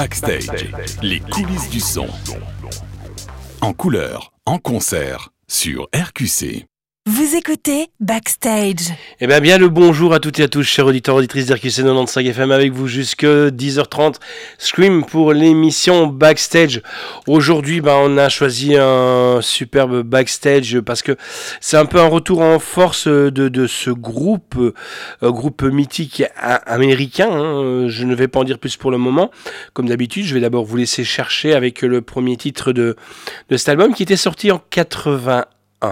Backstage, les coulisses du son. En couleur, en concert, sur RQC. Vous écoutez Backstage. Eh bien le bonjour à toutes et à tous, chers auditeurs, auditrices d'RQC 95 FM, avec vous jusque 10h30. Scream pour l'émission Backstage. Aujourd'hui, on a choisi un superbe Backstage parce que c'est un peu un retour en force de ce groupe mythique américain. Je ne vais pas en dire plus pour le moment. Comme d'habitude, je vais d'abord vous laisser chercher avec le premier titre de cet album qui était sorti en 81.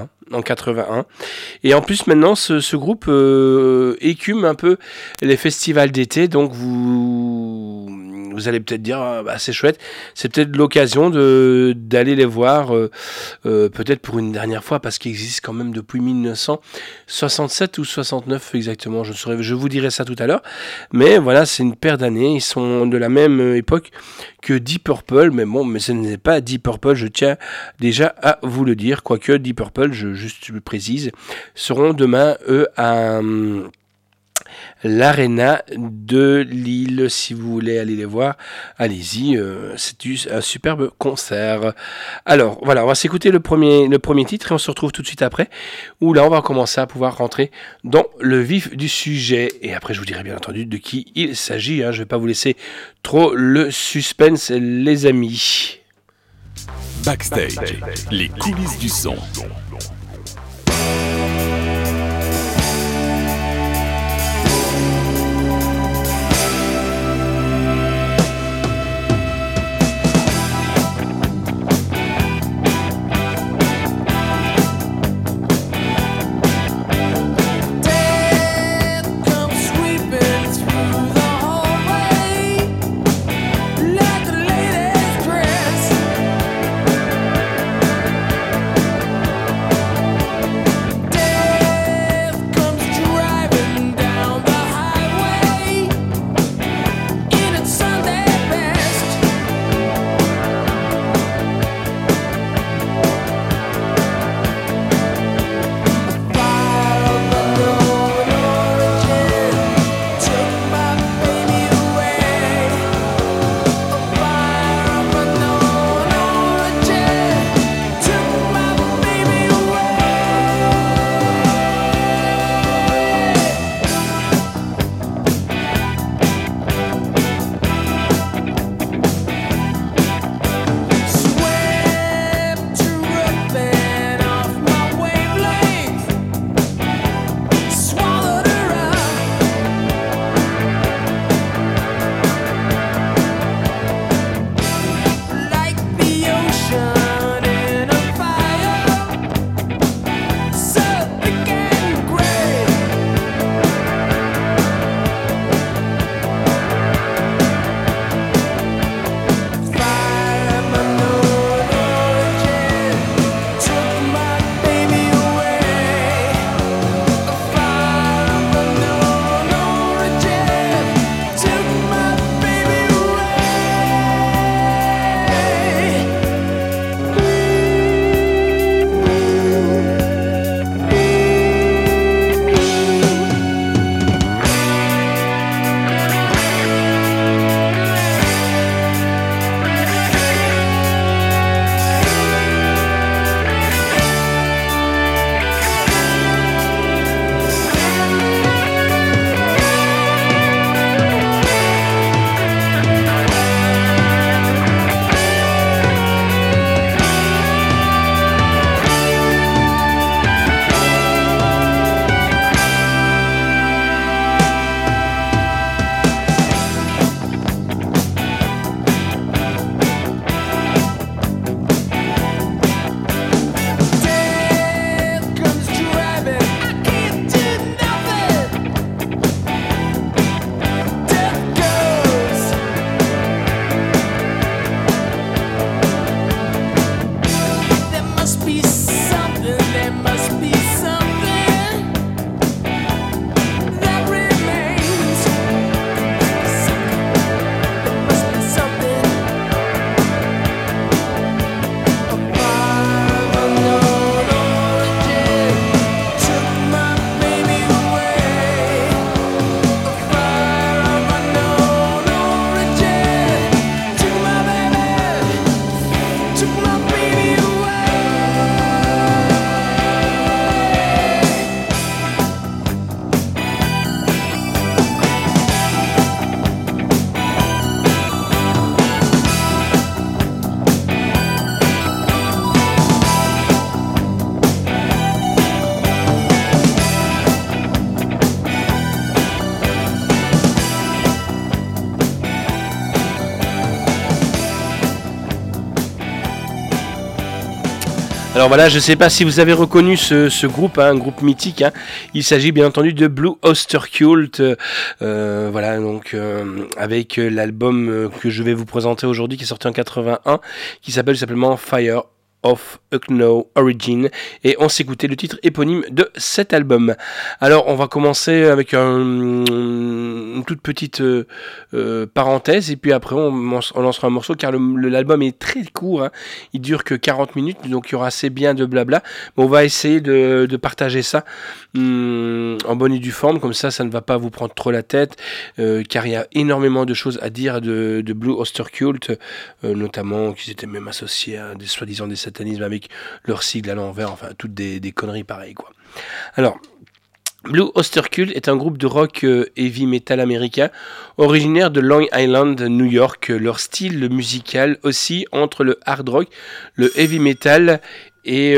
Et en plus maintenant ce groupe écume un peu les festivals d'été, donc vous allez peut-être dire c'est chouette, c'est peut-être l'occasion d'aller les voir peut-être pour une dernière fois, parce qu'ils existent quand même depuis 1967 ou 69 exactement, je vous dirai ça tout à l'heure, mais voilà, c'est une paire d'années, ils sont de la même époque que Deep Purple, mais ce n'est pas Deep Purple, je tiens déjà à vous le dire, quoique Deep Purple, je précise, seront demain à l'Arena de Lille. Si vous voulez aller les voir, allez-y, c'est un superbe concert. Alors voilà, on va s'écouter le premier titre et on se retrouve tout de suite après, où là on va commencer à pouvoir rentrer dans le vif du sujet, et après je vous dirai bien entendu de qui il s'agit, je ne vais pas vous laisser trop le suspense, les amis. Backstage, les coulisses du son. Like the latest dress. Alors voilà, je ne sais pas si vous avez reconnu ce groupe, un groupe mythique. Il s'agit bien entendu de Blue Oyster Cult. Voilà, donc avec l'album que je vais vous présenter aujourd'hui, qui est sorti en 81, qui s'appelle simplement Fire of Unknown Origin, et on s'écoutait le titre éponyme de cet album. Alors on va commencer avec une toute petite parenthèse, et puis après on lancera un morceau, car l'album est très court, il dure que 40 minutes, donc il y aura assez bien de blabla, mais on va essayer de partager ça en bonne et due forme, comme ça ne va pas vous prendre trop la tête, car il y a énormément de choses à dire de Blue Oyster Cult, notamment qu'ils étaient même associés à des soi-disant des satanisme avec leur sigle à l'envers, enfin toutes des conneries pareilles quoi. Alors, Blue Oyster Cult est un groupe de rock heavy metal américain originaire de Long Island, New York. Leur style musical oscille entre le hard rock, le heavy metal et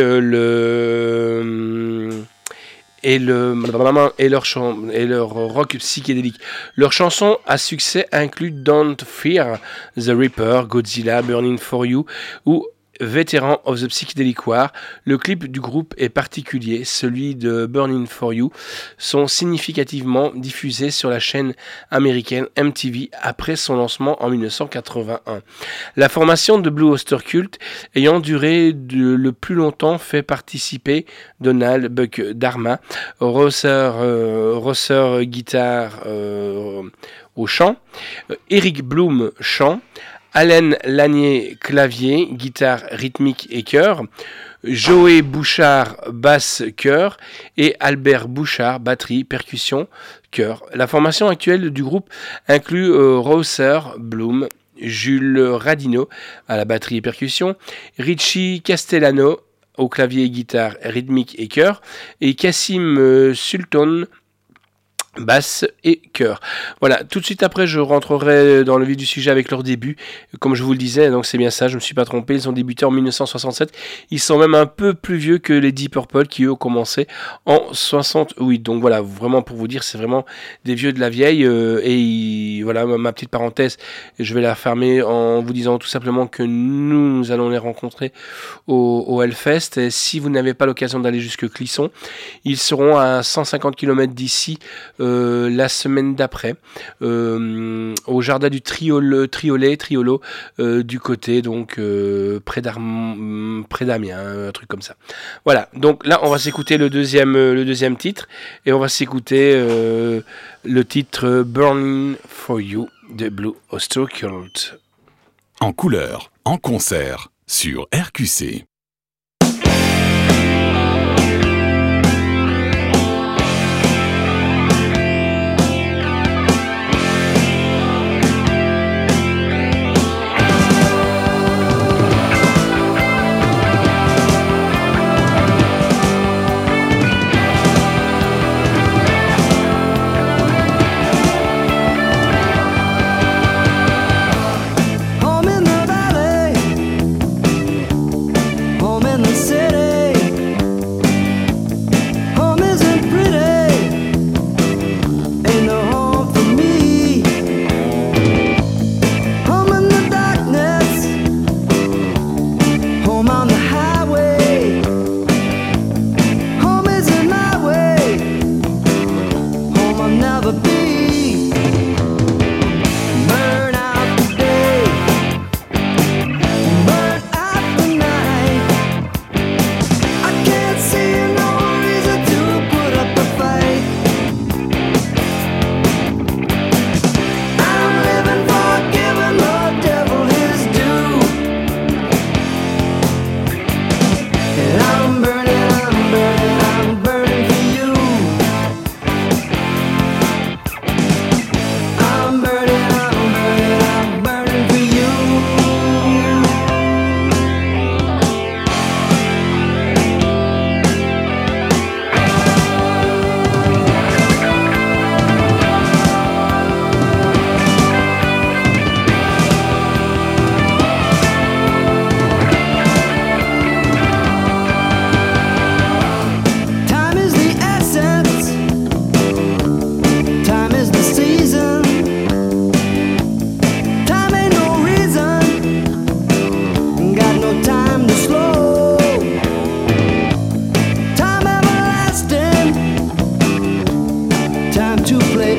leur rock psychédélique. Leurs chansons à succès incluent Don't Fear the Reaper, Godzilla, Burning for You ou Veteran of the Psychedelic War. Le clip du groupe est particulier, celui de Burning for You, sont significativement diffusés sur la chaîne américaine MTV après son lancement en 1981. La formation de Blue Oyster Cult ayant duré le plus longtemps fait participer Donald Buck Dharma, Rosser guitare au chant, Eric Bloom chant, Allen Lanier clavier, guitare rythmique et chœur, Joey Bouchard basse chœur et Albert Bouchard batterie percussion chœur. La formation actuelle du groupe inclut Rosser Bloom, Jules Radino à la batterie et percussion, Richie Castellano au clavier, guitare rythmique et chœur et Cassim Sultan basse et chœur. Voilà, tout de suite après je rentrerai dans le vif du sujet avec leur début. Comme je vous le disais, donc c'est bien ça, je ne me suis pas trompé, ils ont débuté en 1967. Ils sont même un peu plus vieux que les Deep Purple qui eux ont commencé en 68. Donc voilà, vraiment pour vous dire, c'est vraiment des vieux de la vieille. Voilà ma petite parenthèse, je vais la fermer en vous disant tout simplement que nous allons les rencontrer au Hellfest. Et si vous n'avez pas l'occasion d'aller jusque Clisson, ils seront à 150 km d'ici la semaine d'après au jardin du Triolo du côté donc près d'Amiens, un truc comme ça. Voilà, donc là on va s'écouter le deuxième titre, et on va s'écouter le titre Burning for You de Blue Oyster Cult. En couleur, en concert sur RQC.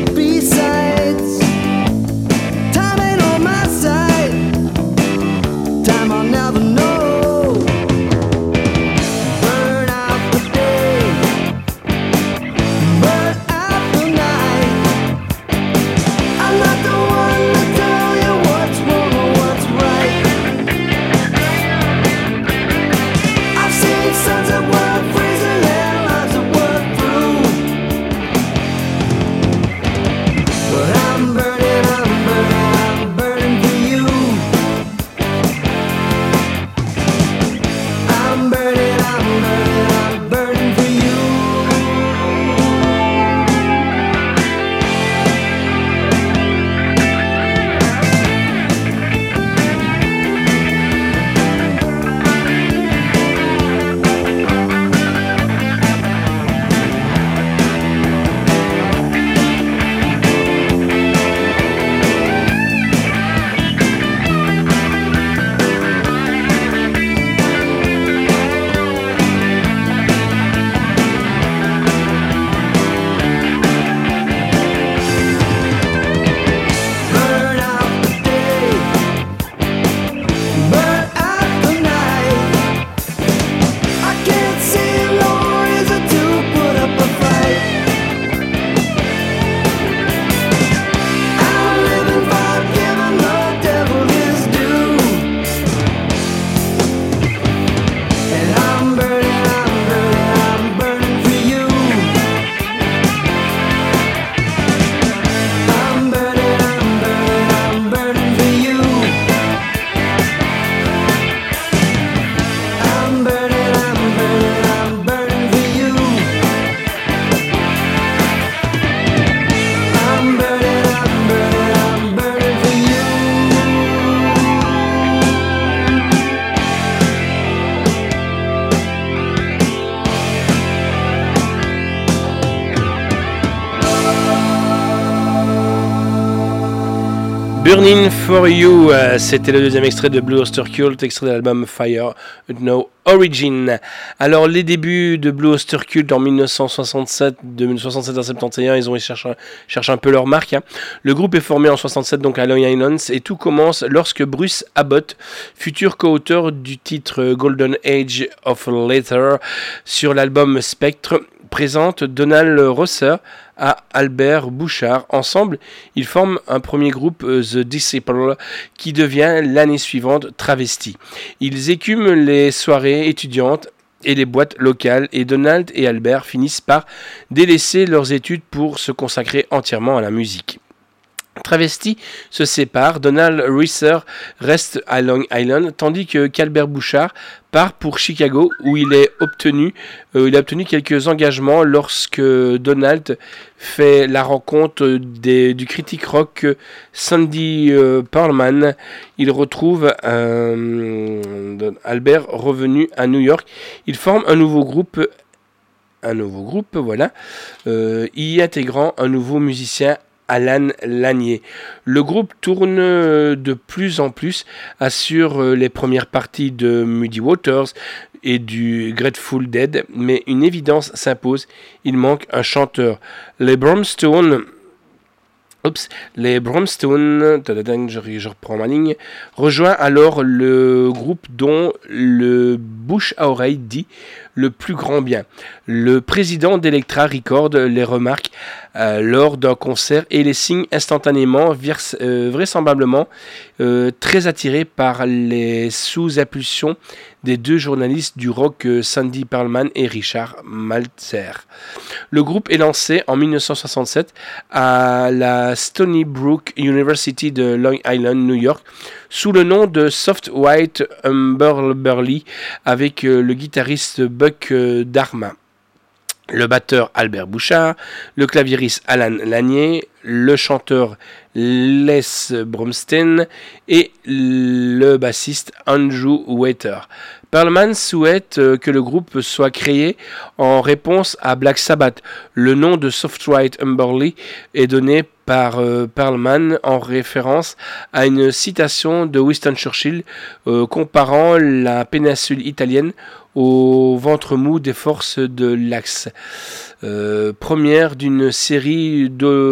Besides, time ain't on my side. Time I'll never know. Burn out the day, burn out the night. I'm not the one to tell you what's wrong or what's right. I've seen sons that were freezing their lives that were through. But I'm burning, I'm burning, I'm burning for you. I'm burning, I'm burning, I'm burning for you. Burn out the day, burn out the night. I can't see no reason to put up a fight. I'm living for giving the devil his due. And I'm burning, I'm burning, I'm burning for you. I'm burning, I'm burning, I'm burning for you. I'm burning, I'm burning, I'm burning for you. I'm burning, I'm burning, I'm burning for you. Burning for You, c'était le deuxième extrait de Blue Oyster Cult, extrait de l'album Fire No Origin. Alors les débuts de Blue Oyster Cult en 1967, de 1967 à 71, ils ont cherché un peu leur marque. Le groupe est formé en 67 donc à Long Island et tout commence lorsque Bruce Abbott, futur co-auteur du titre Golden Age of Leather sur l'album Spectre, présente Donald Rosser à Albert Bouchard. Ensemble, ils forment un premier groupe, The Disciple, qui devient l'année suivante Travesti. Ils écument les soirées étudiantes et les boîtes locales et Donald et Albert finissent par délaisser leurs études pour se consacrer entièrement à la musique. Travesti se sépare, Donald Rosser reste à Long Island, tandis qu'Albert Bouchard part pour Chicago où il a obtenu quelques engagements lorsque Donald fait la rencontre du critique rock Sandy Pearlman. Il retrouve Albert revenu à New York. Il forme un nouveau groupe, voilà, y intégrant un nouveau musicien, Alan Lanier. Le groupe tourne de plus en plus, assure les premières parties de Muddy Waters et du Grateful Dead, mais une évidence s'impose, il manque un chanteur. Les Brownstones, je reprends ma ligne, rejoint alors le groupe dont le bouche à oreille dit le plus grand bien. Le président d'Elektra Records les remarque lors d'un concert et les signe instantanément, vraisemblablement très attiré par les sous-impulsions des deux journalistes du rock Sandy Pearlman et Richard Maltzer. Le groupe est lancé en 1967 à la Stony Brook University de Long Island, New York, sous le nom de Soft White Umberly avec le guitariste Buck Dharma, le batteur Albert Bouchard, le claviériste Alan Lanier, le chanteur Les Bromstein et le bassiste Andrew Waiter. Pearlman souhaite que le groupe soit créé en réponse à Black Sabbath. Le nom de Soft White Umberly est donné par Pearlman en référence à une citation de Winston Churchill comparant la péninsule italienne au ventre mou des forces de l'Axe. Première d'une série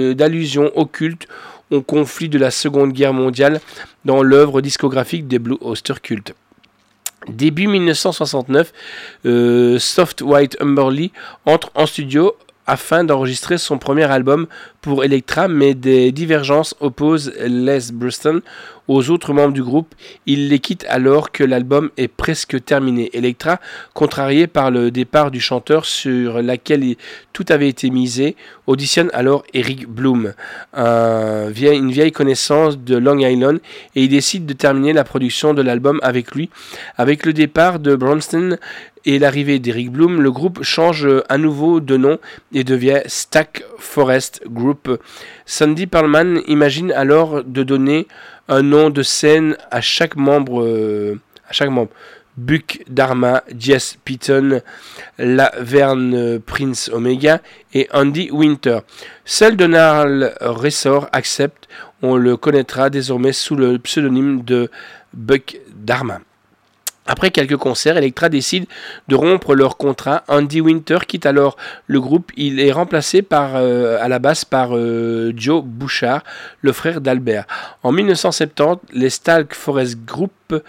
d'allusions occultes au conflit de la Seconde Guerre mondiale dans l'œuvre discographique des Blue Oyster Cult. Début 1969, Soft White Humberly entre en studio afin d'enregistrer son premier album pour Elektra, mais des divergences opposent Les Bruston aux autres membres du groupe. Il les quitte alors que l'album est presque terminé. Elektra, contrarié par le départ du chanteur sur laquelle tout avait été misé, auditionne alors Eric Bloom, une vieille connaissance de Long Island, et il décide de terminer la production de l'album avec lui. Avec le départ de Bronston et l'arrivée d'Eric Bloom, le groupe change à nouveau de nom et devient Stack Forest Group. Sandy Pearlman imagine alors de donner un nom de scène à chaque membre. Buck Dharma, Jess Piton, Laverne Prince Omega et Andy Winter. Seul Donald Ressort accepte. On le connaîtra désormais sous le pseudonyme de Buck Dharma. Après quelques concerts, Elektra décide de rompre leur contrat. Andy Winter quitte alors le groupe. Il est remplacé à la basse par Joe Bouchard, le frère d'Albert. En 1970, les Stack Forest Group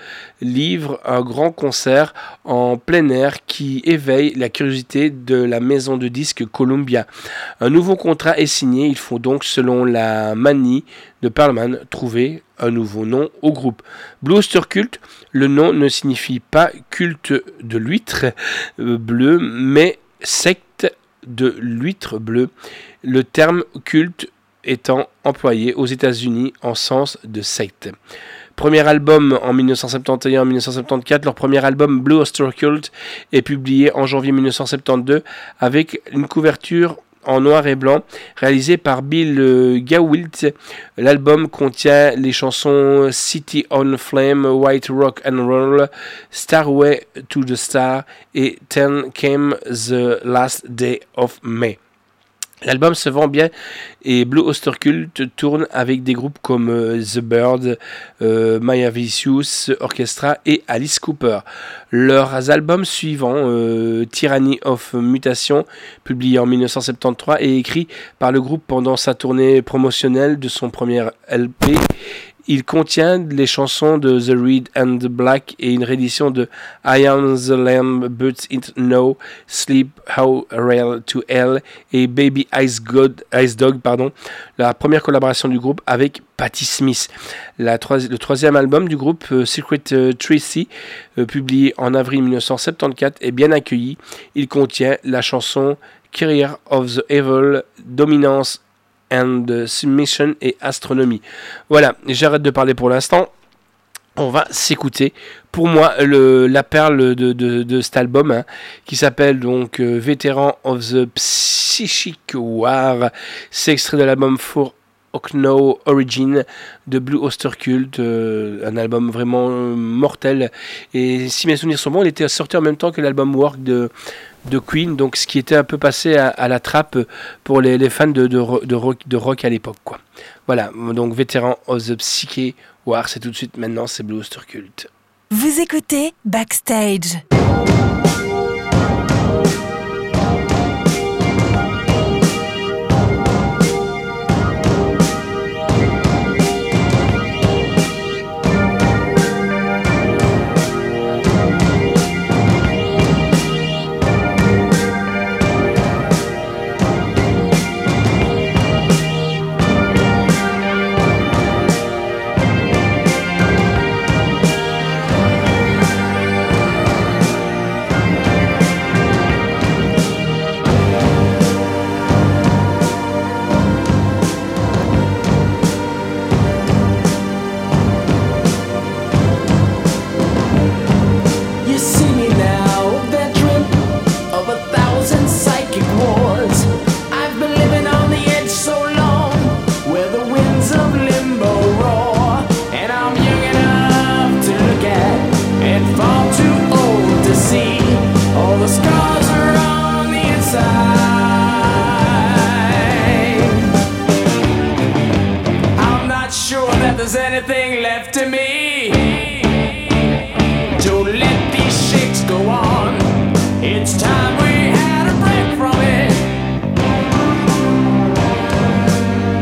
livrent un grand concert en plein air qui éveille la curiosité de la maison de disques Columbia. Un nouveau contrat est signé. Il faut donc, selon la manie de Pearlman, trouver un nouveau nom au groupe. Blue Oyster Cult, le nom ne signifie pas culte de l'huître bleue, mais secte de l'huître bleue. Le terme culte étant employé aux États-Unis en sens de secte. Premier album en 1971-1974, leur premier album Blue Oyster Cult est publié en janvier 1972 avec une couverture en noir et blanc, réalisé par Bill Gawilt. L'album contient les chansons City on Flame, White Rock and Roll, Starway to the Star et Then Came the Last Day of May. L'album se vend bien et Blue Oyster Cult tourne avec des groupes comme The Bird, Maya Vicious Orchestra et Alice Cooper. Leurs albums suivants, Tyranny of Mutation, publié en 1973 et écrit par le groupe pendant sa tournée promotionnelle de son premier LP. Il contient les chansons de The Red and the Black et une réédition de I Am the Lamb But It No, Sleep How Rail to Hell et Baby Ice Dog, la première collaboration du groupe avec Patti Smith. Le troisième album du groupe, Secret Tracy, publié en avril 1974, est bien accueilli. Il contient la chanson Career of the Evil, Dominance and Submission et Astronomy. Voilà, j'arrête de parler pour l'instant. On va s'écouter, pour moi, la perle de cet album, qui s'appelle donc Veteran of the Psychic War. C'est extrait de l'album For Okno Origin de Blue Oyster Cult, un album vraiment mortel. Et si mes souvenirs sont bons, il était sorti en même temps que l'album Work de Queen, donc ce qui était un peu passé à la trappe pour les fans de rock à l'époque, quoi. Voilà, donc Veteran of the Psyche War, c'est tout de suite maintenant, c'est Blue Oyster Cult. Vous écoutez Backstage. There's anything left to me. Don't let these shakes go on. It's time we had a break from it.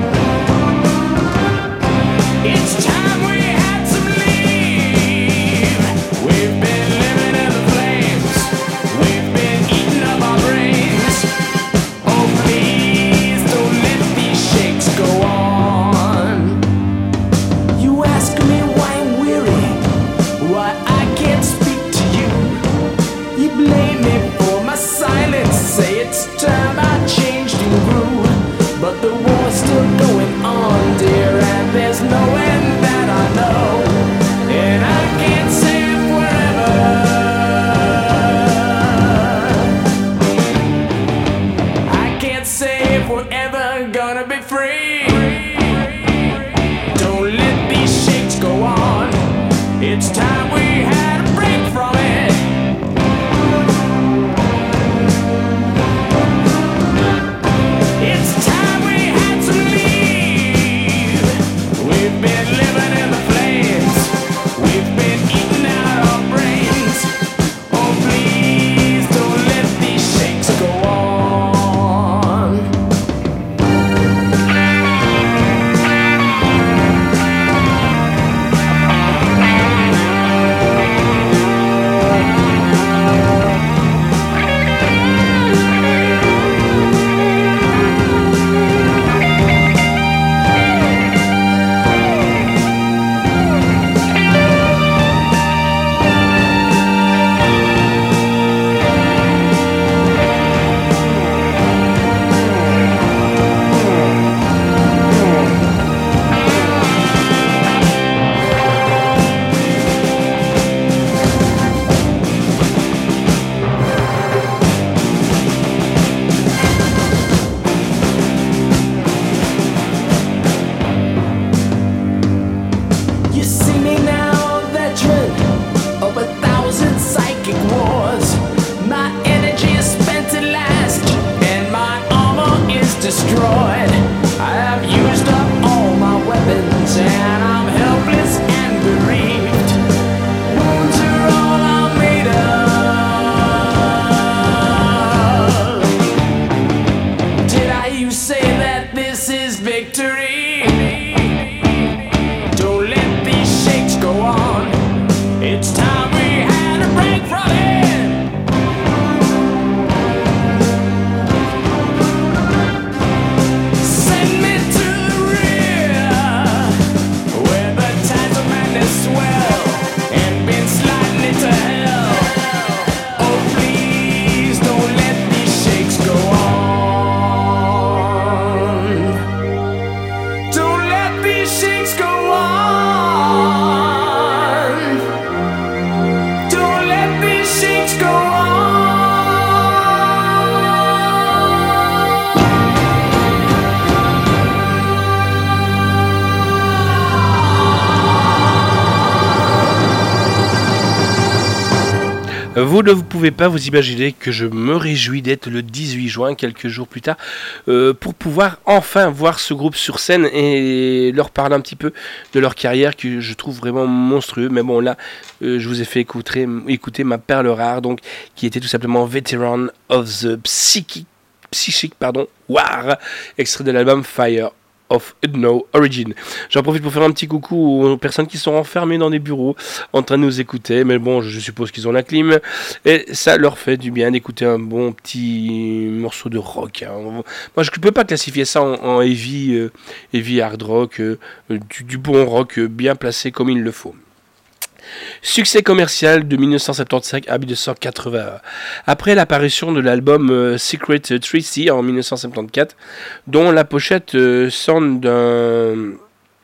Vous ne pouvez pas vous imaginer que je me réjouis d'être le 18 juin, quelques jours plus tard, pour pouvoir enfin voir ce groupe sur scène et leur parler un petit peu de leur carrière que je trouve vraiment monstrueux. Mais bon, là, je vous ai fait écouter ma perle rare, donc, qui était tout simplement Veteran of the Psychic War, extrait de l'album Fire of No Origin. J'en profite pour faire un petit coucou aux personnes qui sont enfermées dans des bureaux en train de nous écouter, mais bon, je suppose qu'ils ont la clim et ça leur fait du bien d'écouter un bon petit morceau de rock. Moi, je ne peux pas classifier ça en heavy hard rock, du bon rock bien placé comme il le faut. Succès commercial de 1975 à 1980. Après l'apparition de l'album Secret Treaty en 1974, dont la pochette sonne d'un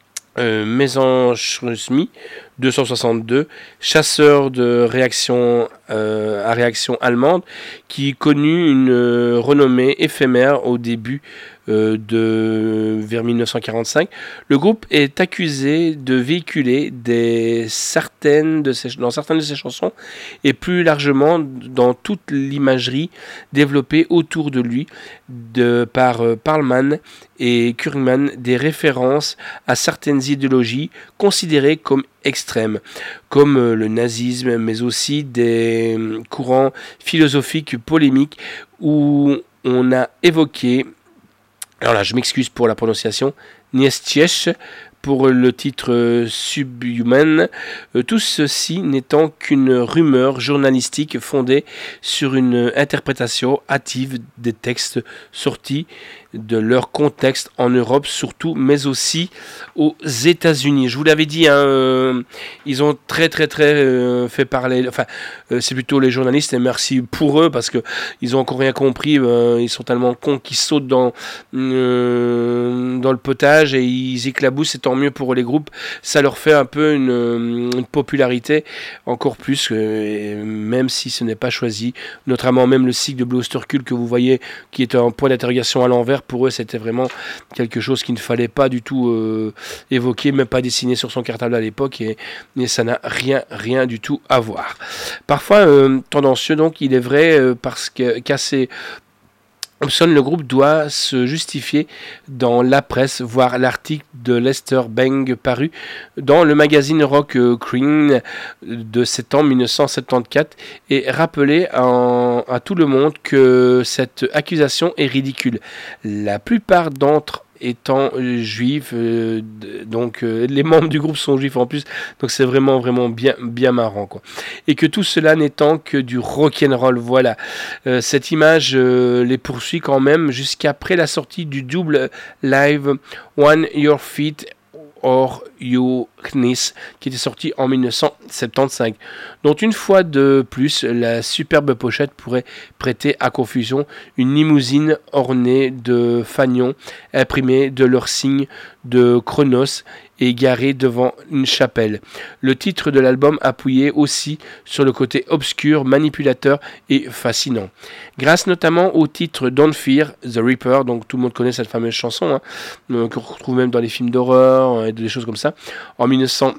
Messerschmitt 262, chasseur de réaction à réaction allemande, qui connut une renommée éphémère au début vers 1945. Le groupe est accusé de véhiculer dans certaines de ses chansons et plus largement dans toute l'imagerie développée autour de lui par Parlman et Kurman des références à certaines idéologies considérées comme extrêmes, comme le nazisme, mais aussi des courants philosophiques polémiques où on a évoqué, alors là je m'excuse pour la prononciation, Nietzsche pour le titre Subhuman, tout ceci n'étant qu'une rumeur journalistique fondée sur une interprétation hâtive des textes sortis de leur contexte en Europe surtout, mais aussi aux États-Unis. Je vous l'avais dit, ils ont très fait parler, enfin c'est plutôt les journalistes, et merci pour eux parce que ils ont encore rien compris, ils sont tellement cons qu'ils sautent dans le potage et ils éclaboussent, c'est tant mieux pour les groupes, ça leur fait un peu une popularité encore plus, même si ce n'est pas choisi, notamment même le cycle de Blue Oyster Cult que vous voyez qui est un point d'interrogation à l'envers. Pour eux, c'était vraiment quelque chose qu'il ne fallait pas du tout évoquer, même pas dessiner sur son cartable à l'époque, et ça n'a rien du tout à voir. Parfois tendancieux, donc, il est vrai, parce qu'à ces Hobson, le groupe doit se justifier dans la presse, voire l'article de Lester Bang paru dans le magazine Rock Crane de septembre 1974 et rappeler à tout le monde que cette accusation est ridicule. La plupart d'entre étant juifs, donc les membres du groupe sont juifs en plus, donc c'est vraiment bien marrant, quoi. Et que tout cela n'étant que du rock'n'roll, voilà. Cette image les poursuit quand même jusqu'après la sortie du double live On Your Feet or Your Knees, qui était sorti en 1975, dont une fois de plus la superbe pochette pourrait prêter à confusion, une limousine ornée de fanions imprimés de leur signe de Chronos et garée devant une chapelle. Le titre de l'album appuyait aussi sur le côté obscur, manipulateur et fascinant. Grâce notamment au titre Don't Fear the Reaper, donc tout le monde connaît cette fameuse chanson, qu'on retrouve même dans les films d'horreur et des choses comme ça. En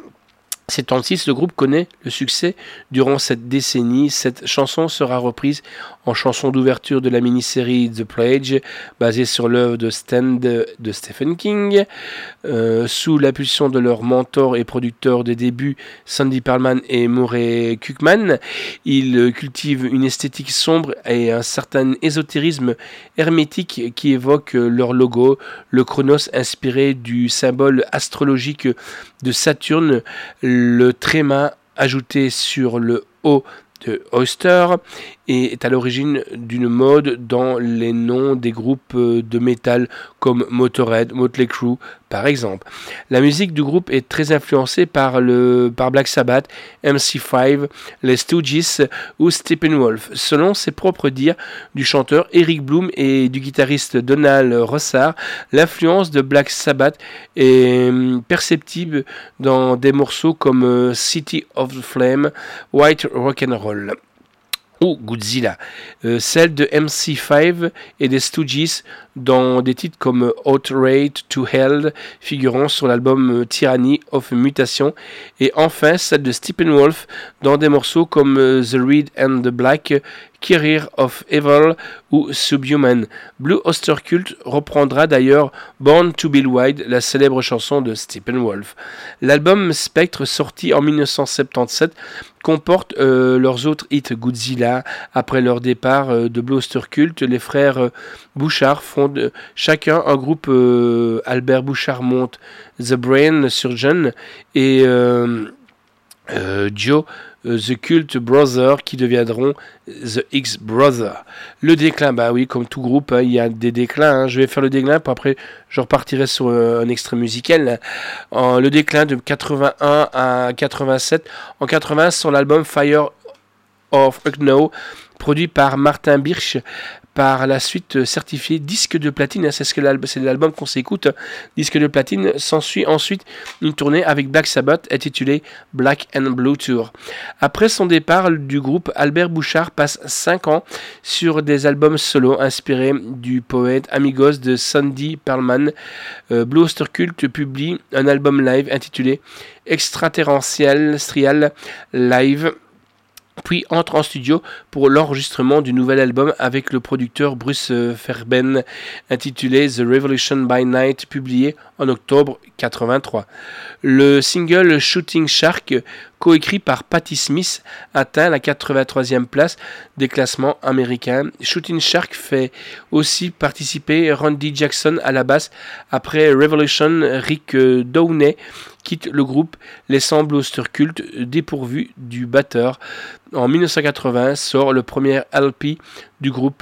1976, le groupe connaît le succès durant cette décennie. Cette chanson sera reprise en chanson d'ouverture de la mini-série The Pledge, basée sur l'œuvre de Stand de Stephen King. Sous l'impulsion de leur mentor et producteur des débuts, Sandy Pearlman et Murray Cookman, ils cultivent une esthétique sombre et un certain ésotérisme hermétique qui évoque leur logo, le Chronos inspiré du symbole astrologique de Saturne, le tréma ajouté sur le O de Oyster est à l'origine d'une mode dans les noms des groupes de métal comme Motorhead, Motley Crue par exemple. La musique du groupe est très influencée par Black Sabbath, MC5, les Stooges ou Steppenwolf. Selon ses propres dires du chanteur Eric Bloom et du guitariste Donald Rossard, l'influence de Black Sabbath est perceptible dans des morceaux comme City of Flame, White Rock'n'Roll. ou Godzilla, celle de MC5 et des Stooges dans des titres comme Outrage to Hell figurant sur l'album Tyranny of Mutation, et enfin celle de Steppenwolf dans des morceaux comme The Red and the Black, Career of Evil ou Subhuman. Blue Oyster Cult reprendra d'ailleurs Born to Be Wild, la célèbre chanson de Steppenwolf. L'album Spectre, sorti en 1977, comporte leurs autres hits Godzilla. Après leur départ de Blue Oyster Cult, les frères Bouchard fondent chacun un groupe. Albert Bouchard monte The Brain Surgeon et Joe The Cult Brothers qui deviendront The X Brothers. Le déclin, bah oui, comme tout groupe, il y a des déclins. Je vais faire le déclin, puis après je repartirai sur un extrait musical. Le déclin de 81 à 87. En 80, sur l'album Fire of Unknown, produit par Martin Birch, par la suite certifié disque de platine. C'est l'album qu'on s'écoute, disque de platine. S'ensuit ensuite une tournée avec Black Sabbath intitulée Black and Blue Tour. Après son départ du groupe, Albert Bouchard passe 5 ans sur des albums solo inspirés du poète Amigos de Sandy Pearlman. Blue Oyster Cult publie un album live intitulé Extraterrestrial Live, puis entre en studio pour l'enregistrement du nouvel album avec le producteur Bruce Fairbairn intitulé The Revolution by Night, publié en octobre 83. Le single Shooting Shark, coécrit par Patti Smith, atteint la 83e place des classements américains. Shooting Shark fait aussi participer Randy Jackson à la basse. Après Revolution, Rick Downey quitte le groupe, laissant Blue Oyster Cult dépourvu du batteur. En 1980 sort le premier LP du groupe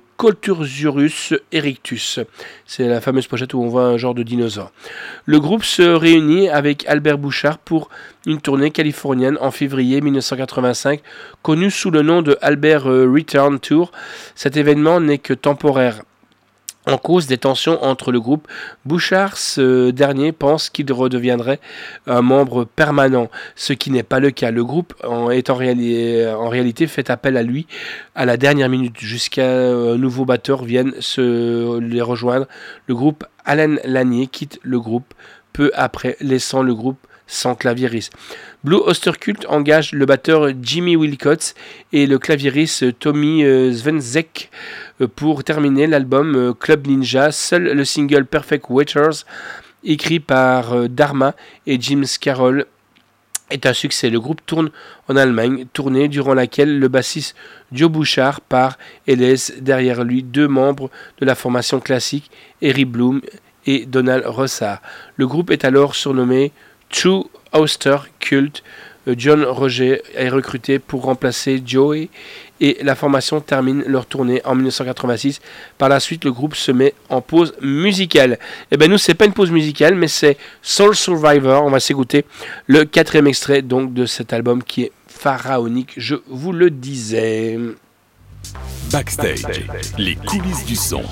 Cultururus Erectus. C'est la fameuse pochette où on voit un genre de dinosaure. Le groupe se réunit avec Albert Bouchard pour une tournée californienne en février 1985, connue sous le nom de Albert Return Tour. Cet événement n'est que temporaire. En cause des tensions entre le groupe, Bouchard, ce dernier pense qu'il redeviendrait un membre permanent, ce qui n'est pas le cas. Le groupe est en réalité fait appel à lui à la dernière minute, jusqu'à un nouveau batteur vienne les rejoindre. Le groupe Alan Lanier quitte le groupe peu après, laissant le groupe sans claviériste. Blue Oyster Cult engage le batteur Jimmy Wilcox et le claviériste Tommy Svenzek pour terminer l'album Club Ninja. Seul le single Perfect Waiters, écrit par Dharma et James Carroll, est un succès. Le groupe tourne en Allemagne, tournée durant laquelle le bassiste Joe Bouchard part et laisse derrière lui 2 membres de la formation classique, Eric Bloom et Donald Rossard. Le groupe est alors surnommé True Oyster Cult. John Roger est recruté pour remplacer Joey et la formation termine leur tournée en 1986. Par la suite, le groupe se met en pause musicale. Et ben nous, c'est pas une pause musicale, mais c'est Soul Survivor. On va s'écouter le 4e extrait donc de cet album qui est pharaonique, je vous le disais. Backstage, les coulisses du son.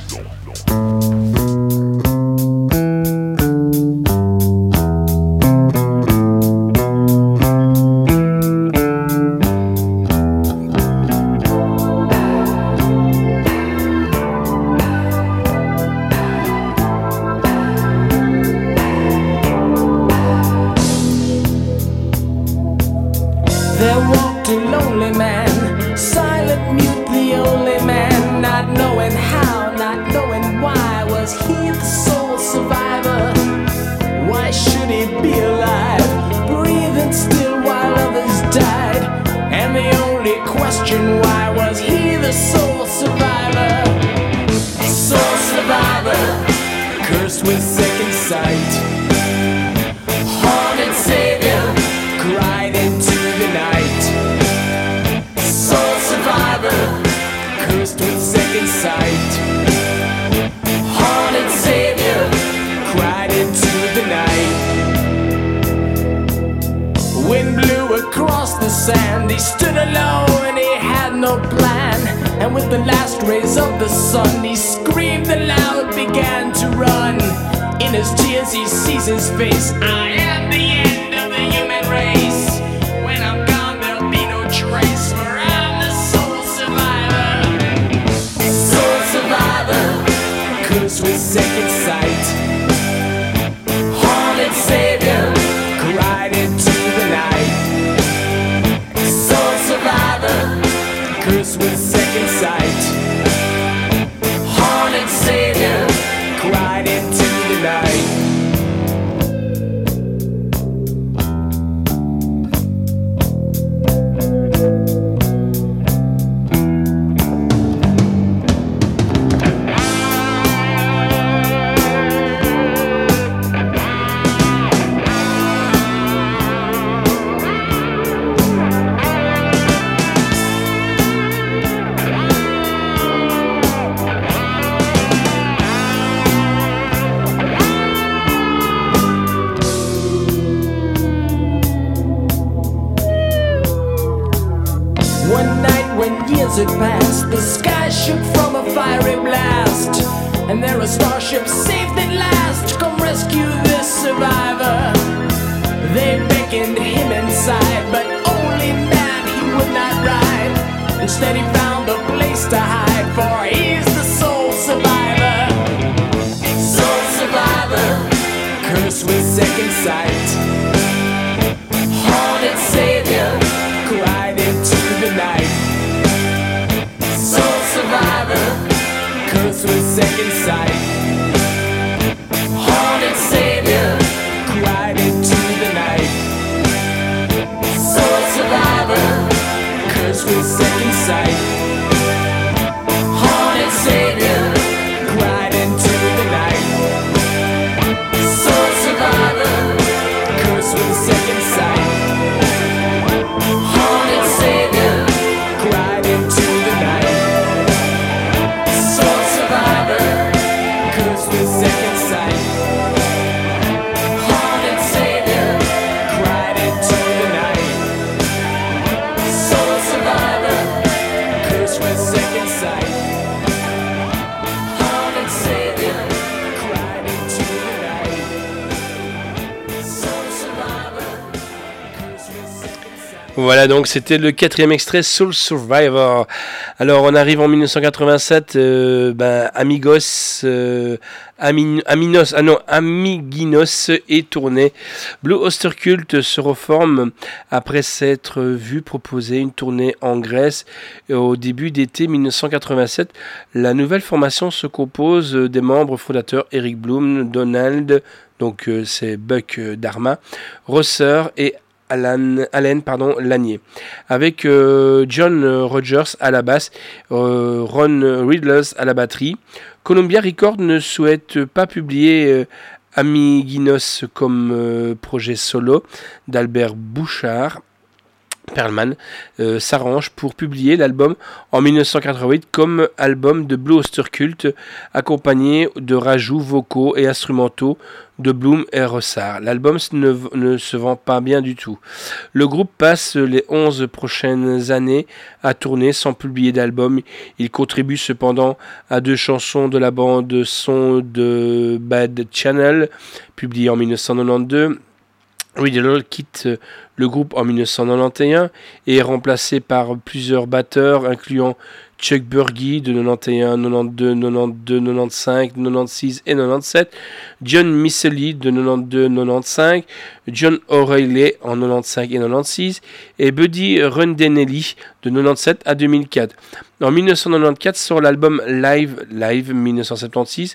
second sight. Haunted Savior, cried into the night. Soul survivor, cursed with second sight. Haunted Savior, cried into the night. One night when years had passed, the sky shook from a fiery blast, and there a starship safe at last, come rescue this survivor. They beckoned him inside, but only man he would not ride. Instead he found a place to hide, for he's the sole survivor. Sole survivor, cursed with second sight. Haunted Savior, cried into the night. Soul survivor, cursed with second sight. Haunted Savior, cried into the night. Soul survivor, cursed with second sight. Haunted Savior, cried into the night. Soul survivor, cursed with second sight. Haunted Savior, cried into the night. Soul survivor, cursed with second sight. Haunted Savior, cried into the night. Soul survivor, cursed with second sight. Haunted Savior, cried into the night. Soul survivor, cursed with second sight. Voilà, donc c'était le 4e extrait, Soul Survivor. Alors on arrive en 1987, Amigos est tourné. Blue Oyster Cult se reforme après s'être vu proposer une tournée en Grèce au début d'été 1987. La nouvelle formation se compose des membres fondateurs Eric Bloom, Donald, donc c'est Buck Dharma, Rosser et Allen Lanier, avec John Rogers à la basse, Ron Riddles à la batterie. Columbia Records ne souhaite pas publier Amiguinos comme projet solo d'Albert Bouchard. Perlman s'arrange pour publier l'album en 1988 comme album de Blue Oyster Cult, accompagné de rajouts vocaux et instrumentaux de Bloom et Rossard. L'album ne se vend pas bien du tout. Le groupe passe les 11 prochaines années à tourner sans publier d'album. Il contribue cependant à 2 chansons de la bande son de Bad Channel, publiée en 1992. Riddle quitte le groupe en 1991 et est remplacé par plusieurs batteurs, incluant Chuck Burgi de 91, 92, 92, 95, 96 et 97, John Missely de 92, 95, John O'Reilly en 95 et 96 et Buddy Rundenelli de 97 à 2004. En 1994 sort l'album Live 1976.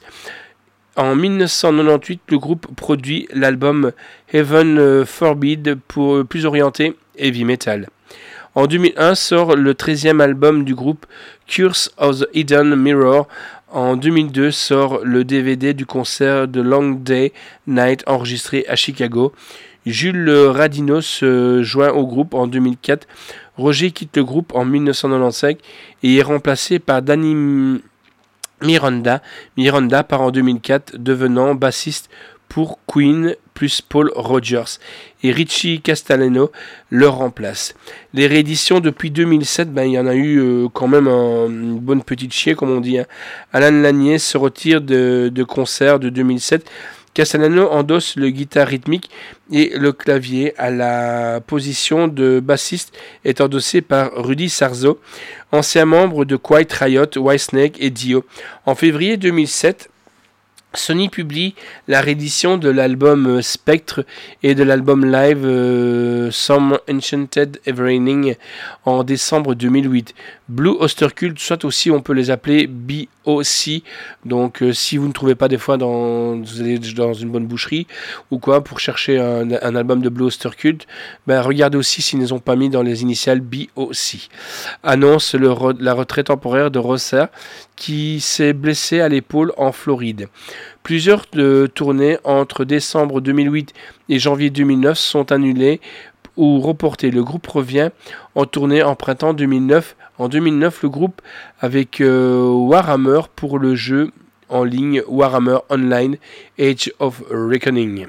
En 1998, le groupe produit l'album Heaven Forbid, pour plus orienté heavy metal. En 2001 sort le 13e album du groupe, Curse of the Hidden Mirror. En 2002 sort le DVD du concert de Long Day Night enregistré à Chicago. Jules Radino se joint au groupe en 2004. Roger quitte le groupe en 1995 et est remplacé par Danny Miranda part en 2004, devenant bassiste pour Queen plus Paul Rogers, et Richie Castellano le remplace. Les rééditions depuis 2007, il y en a eu quand même une bonne petite chier, comme on dit. Alan Lanier se retire de concert de 2007. Castellano endosse le guitare rythmique et le clavier. À la position de bassiste est endossé par Rudy Sarzo, ancien membre de Quiet Riot, Whitesnake et Dio. En février 2007, Sony publie la réédition de l'album Spectre et de l'album live Some Enchanted Evening en décembre 2008. Blue Oyster Cult, soit aussi on peut les appeler BOC. Donc si vous ne trouvez pas des fois vous allez dans une bonne boucherie ou quoi pour chercher un album de Blue Oyster Cult, regardez aussi s'ils ne les ont pas mis dans les initiales BOC. Annonce la retraite temporaire de Rossa qui s'est blessé à l'épaule en Floride. Plusieurs tournées entre décembre 2008 et janvier 2009 sont annulées ou reportées. Le groupe revient en tournée en printemps 2009. En 2009, le groupe avec Warhammer pour le jeu en ligne Warhammer Online Age of Reckoning.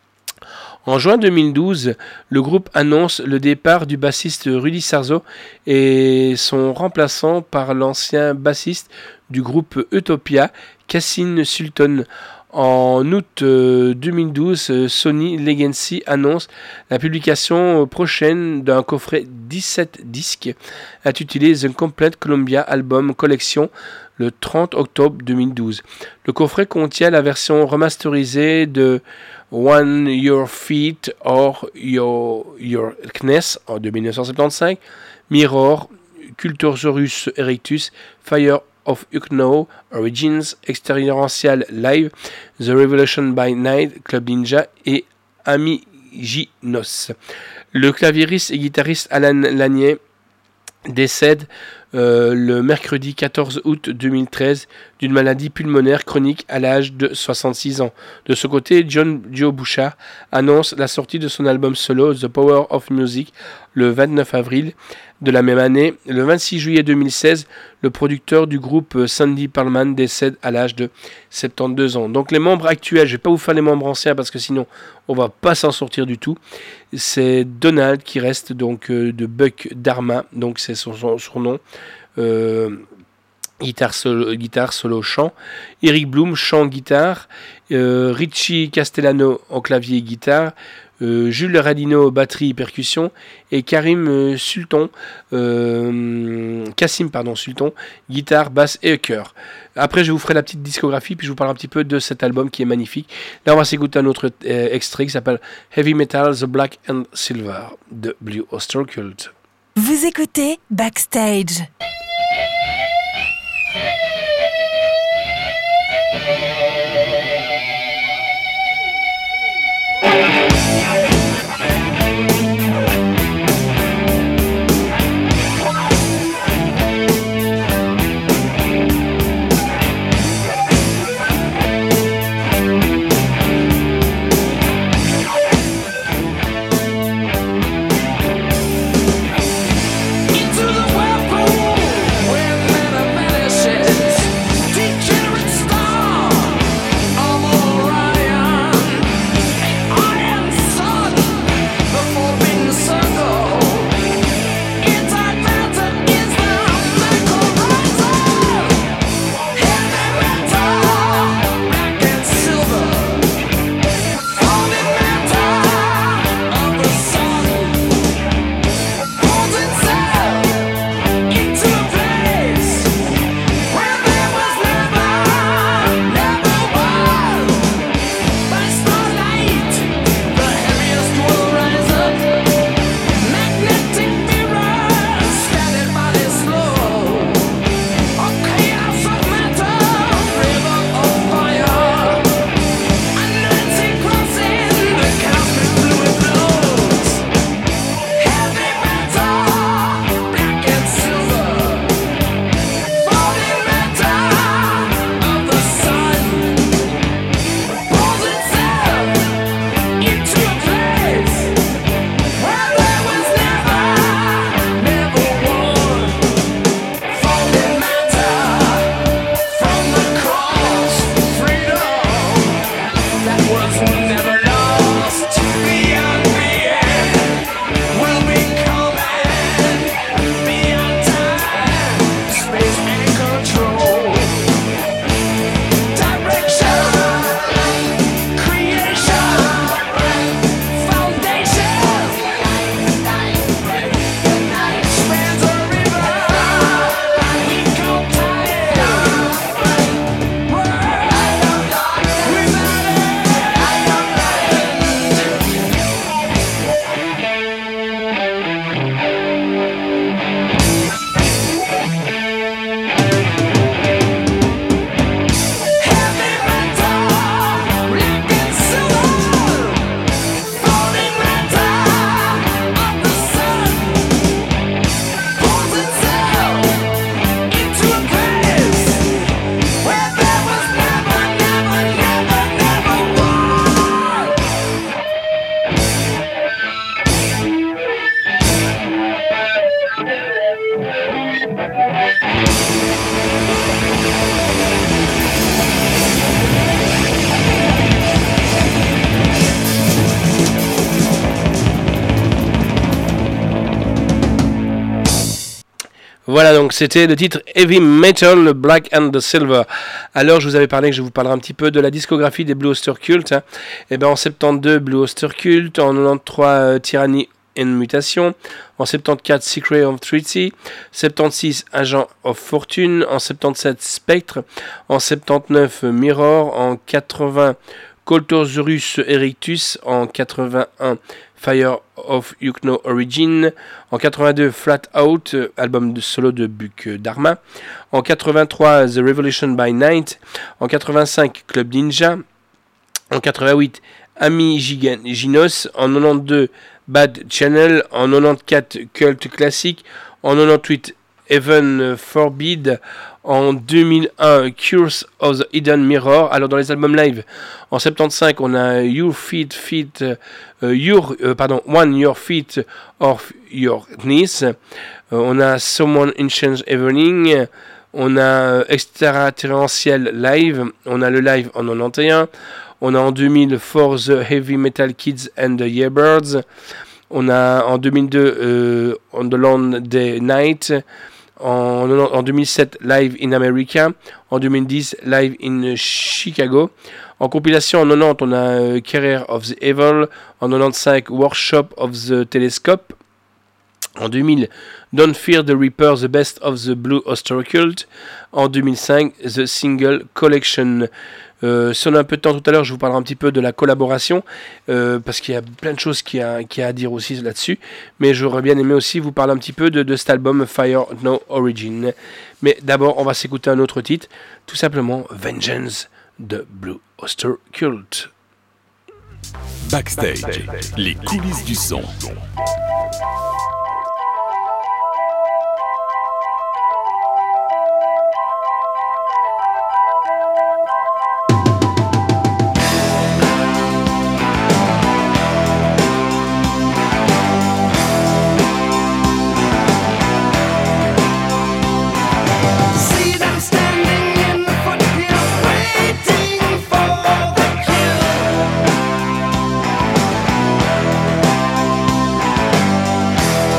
En juin 2012, le groupe annonce le départ du bassiste Rudy Sarzo et son remplaçant par l'ancien bassiste du groupe Utopia, Cassim Sultan. En août 2012, Sony Legacy annonce la publication prochaine d'un coffret 17 disques intitulé The Complete Columbia Album Collection le 30 octobre 2012. Le coffret contient la version remasterisée de When Your Feet or Your Kness en 1975, Mirror, Cultosaurus Erectus, Fire of Ukno, Origins, Experiential Live, The Revolution by Night, Club Ninja et Amiginos. Le claviériste et guitariste Alan Lanier décède le mercredi 14 août 2013 d'une maladie pulmonaire chronique à l'âge de 66 ans. De ce côté, Joe Bouchard annonce la sortie de son album solo The Power of Music le 29 avril de la même année. Le 26 juillet 2016, le producteur du groupe Sandy Pearlman décède à l'âge de 72 ans. Donc les membres actuels, je ne vais pas vous faire les membres anciens parce que sinon on ne va pas s'en sortir du tout. C'est Donald qui reste donc de Buck Dharma, donc c'est son surnom. Guitare solo chant, Eric Bloom chant guitare, Richie Castellano en clavier guitare, Jules Radino batterie percussion et Cassim Sultan guitare, basse et chœur. Après je vous ferai la petite discographie puis je vous parle un petit peu de cet album qui est magnifique. Là on va s'écouter un autre extrait qui s'appelle Heavy Metal The Black and Silver de Blue Oyster Cult. Vous écoutez Backstage. Voilà, donc c'était le titre Heavy Metal, Black and the Silver. Alors, je vous avais parlé que je vous parlerai un petit peu de la discographie des Blue Oyster Cult. Hein. Et ben, en 72, Blue Oyster Cult. En 93, Tyranny and Mutation. En 74, Secret of Treaty. 76, Agent of Fortune. En 77, Spectre. En 79, Mirror. En 80, Coltosaurus Erectus. En 81, Fire of Yukno Origin. En 82, Flat Out, album de solo de Buck Dharma. En 83, The Revolution by Night. En 85, Club Ninja. En 88, Ami Ginos. En 92, Bad Channel. En 94, Cult Classic. En 98, Heaven Forbid. En 2001, Curse of the Hidden Mirror. Alors dans les albums live, en 75, on a Your Feet of Your Knees. On a Someone Ancient Evening. On a Extraterrestrial Live. On a le live en 91. On a en 2000 For the Heavy Metal Kids and the Yardbirds. On a en 2002 On the Long Day Night. En 2007, Live in America. En 2010, Live in Chicago. En compilation, en 90, on a Career of the Evil. En 95, Workshop of the Telescope. En 2000, Don't Fear the Reaper, The Best of the Blue Oyster Cult. En 2005, The Single Collection. Si on a un peu de temps tout à l'heure, je vous parlerai un petit peu de la collaboration, parce qu'il y a plein de choses qu'il y a à dire aussi là-dessus. Mais j'aurais bien aimé aussi vous parler un petit peu de cet album Fire No Origin. Mais d'abord, on va s'écouter un autre titre, tout simplement Vengeance de Blue Oyster Cult. Backstage, les coulisses du son. Waiting for the kill.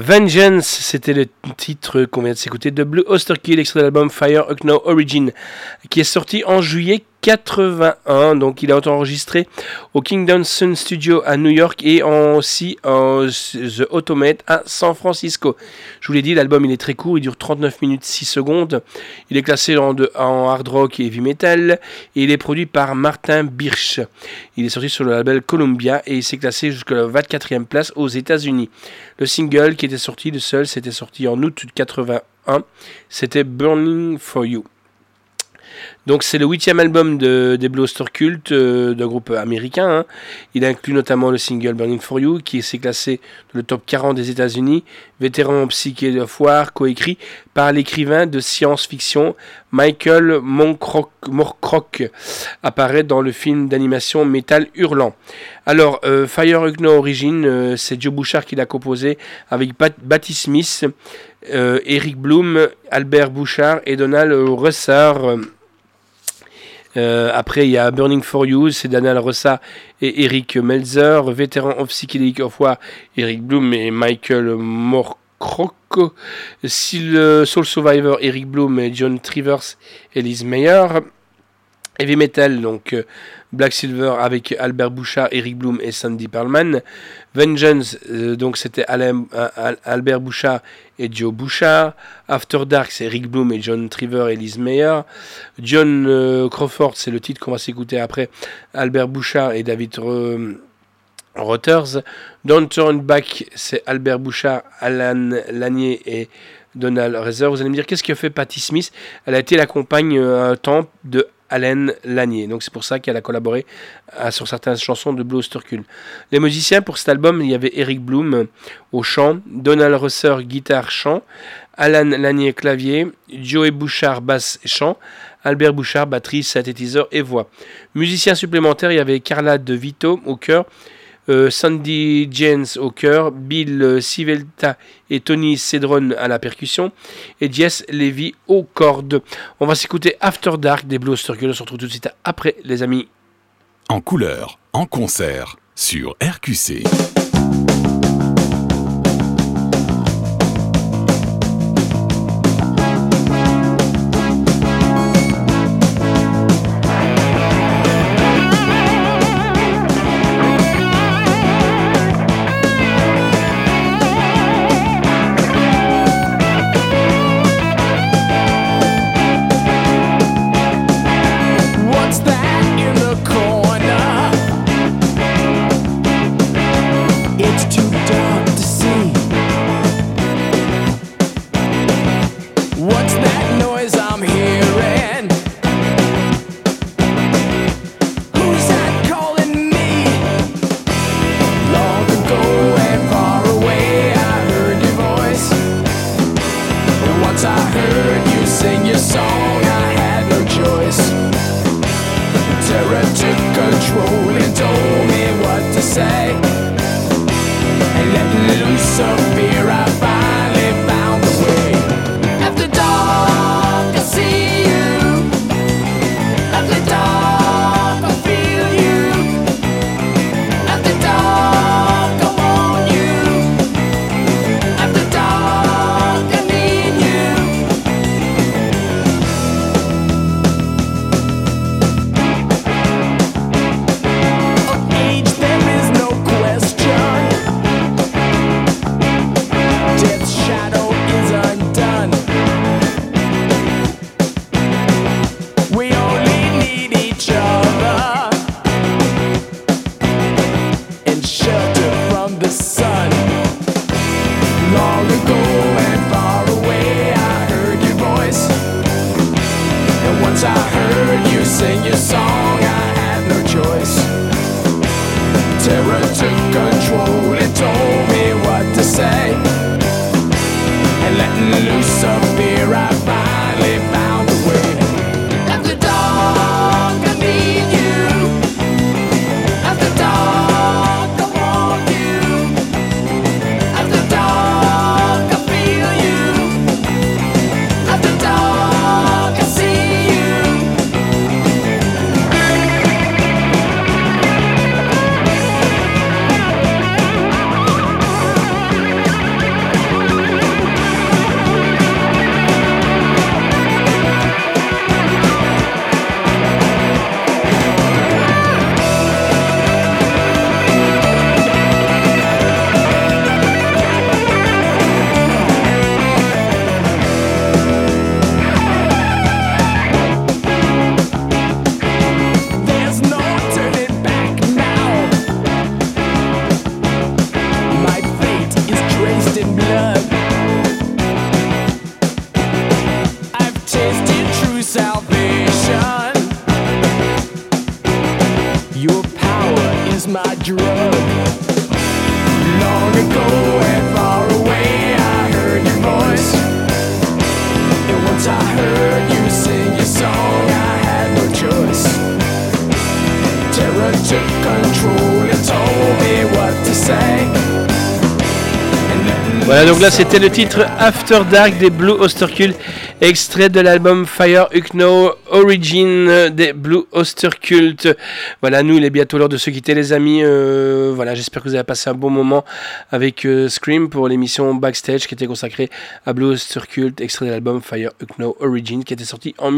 Vengeance, c'était le titre qu'on vient de s'écouter de Blue Oyster Cult, extrait de l'album Fire Unknown Origin, qui est sorti en juillet 81. Donc il a été enregistré au Kingdom Sun Studio à New York et aussi The Automate à San Francisco. Je vous l'ai dit, l'album il est très court, il dure 39 minutes 6 secondes. Il est classé en hard rock et heavy metal et il est produit par Martin Birch. Il est sorti sur le label Columbia et il s'est classé jusqu'à la 24e place aux États-Unis. Le single qui était sorti, le seul, c'était sorti en août 81, c'était Burning for You. Donc c'est le 8e album des Blue Oyster Cult, d'un groupe américain. Hein. Il inclut notamment le single Burning for You, qui s'est classé dans le top 40 des États-Unis. Vétéran Psyché of War, coécrit par l'écrivain de science-fiction Michael Moorcock, apparaît dans le film d'animation Métal Hurlant. Alors, Fire Unknown Origin, c'est Joe Bouchard qui l'a composé avec Batty Smith, Eric Bloom, Albert Bouchard et Donald Russar. Après, il y a Burning for You, c'est Daniel Rossa et Eric Melzer, vétéran of Psychedelic of War, Eric Bloom et Michael Moorcock. Soul Survivor, Eric Bloom et John Trivers et Liz Meyer. Heavy Metal, donc Black Silver avec Albert Bouchard, Eric Bloom et Sandy Pearlman. Vengeance, donc c'était Albert Bouchard et Joe Bouchard. After Dark, c'est Eric Bloom et John Triver et Liz Meyer. John Crawford, c'est le titre qu'on va s'écouter après, Albert Bouchard et David Rothers. Don't Turn Back, c'est Albert Bouchard, Alan Lanier et Donald Rezer. Vous allez me dire, qu'est-ce que fait Patti Smith? Elle a été la compagne un temps de Alan Lanier, donc c'est pour ça qu'elle a collaboré sur certaines chansons de Blue Oyster Cult. Les musiciens pour cet album, il y avait Eric Bloom au chant, Donald Rezer guitare chant, Alan Lanier clavier, Joey Bouchard basse et chant, Albert Bouchard batterie, synthétiseur et voix. Musiciens supplémentaires, il y avait Carla De Vito au chœur, Sandy James au chœur, Bill Civelta et Tony Cedron à la percussion et Jess Levy aux cordes. On va s'écouter After Dark des Blue Oyster Cult. On se retrouve tout de suite après, les amis. En couleur, en concert, sur RQC. drug. Long ago and far away, I heard your voice. And once I heard you sing your song, I had no choice. Terror took control and told me what to say. Voilà, donc là c'était le titre After Dark des Blue Oyster Cult, extrait de l'album Fire Ukno Origin des Blue Oyster Cult. Voilà, nous il est bientôt l'heure de se quitter les amis. Voilà, j'espère que vous avez passé un bon moment avec Scream pour l'émission Backstage qui était consacrée à Blue Oyster Cult, extrait de l'album Fire Ukno Origin qui était sorti en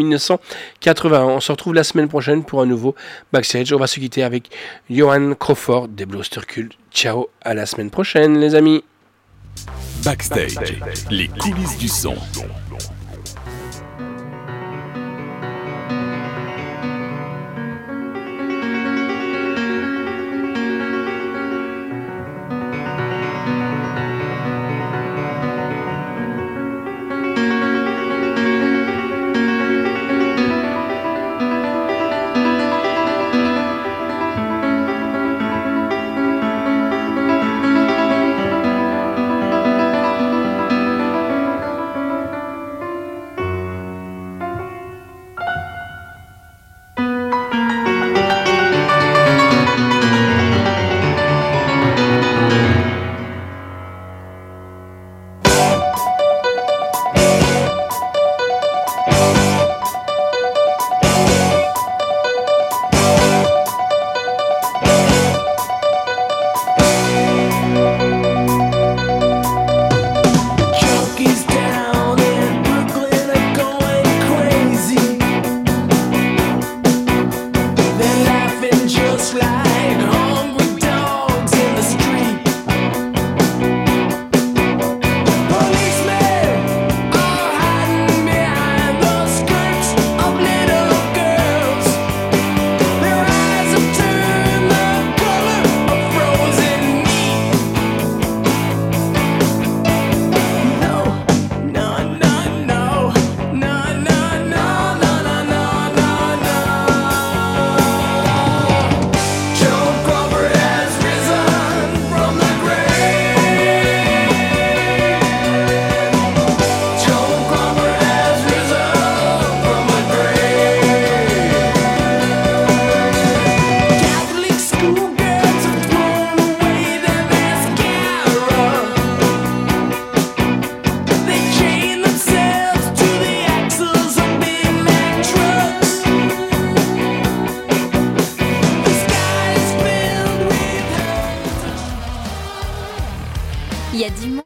1981. On se retrouve la semaine prochaine pour un nouveau Backstage. On va se quitter avec Johan Crawford des Blue Oyster Cult. Ciao, à la semaine prochaine les amis. Backstage, les coulisses du son. Il y a du monde.